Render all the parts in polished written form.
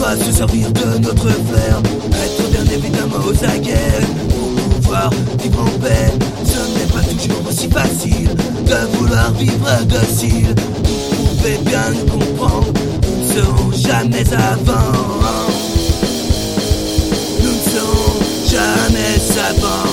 saura se servir de notre flair, être bien évidemment aux aguets pour pouvoir vivre en paix. Ce n'est pas toujours aussi facile de vouloir vivre docile. Vous pouvez bien nous comprendre, nous ne serons jamais avant. Nous ne serons jamais savants.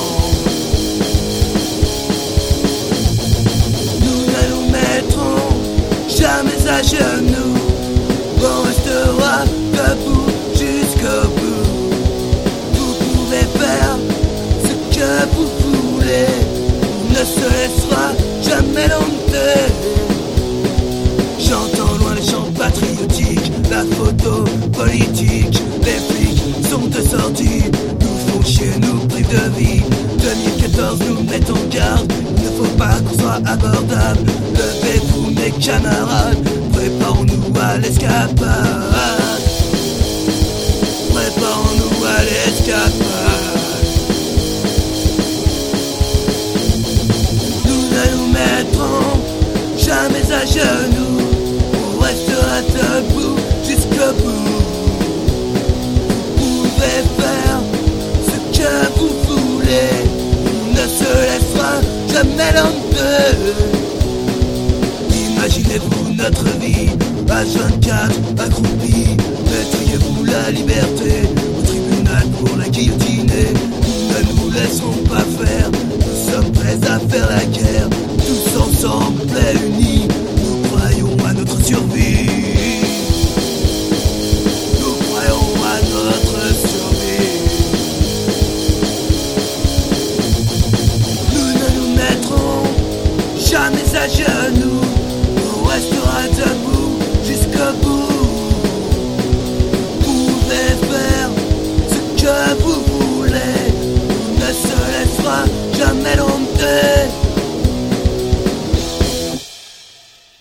Nous ne nous mettrons jamais à genoux. On restera debout jusqu'au bout. Vous pouvez faire ce que vous voulez. On ne se laissera jamais dompter. J'entends loin les chants patriotiques, la photo politique. Les flics sont assortis, nous font chier, nous privent de vie. 2014 nous met en garde, il ne faut pas qu'on soit abordable. Levez-vous mes camarades, préparons-nous à l'escapade. Préparons-nous à l'escapade. Nous ne nous mettrons jamais à genoux. On restera debout jusqu'au bout. Vous pouvez faire ce que vous voulez. On ne se laissera jamais dompter. Imaginez-vous notre vie, H24, accroupi. Mettriez-vous la liberté au tribunal pour la guillotiner. Nous ne nous laisserons pas faire, nous sommes prêts à faire la guerre.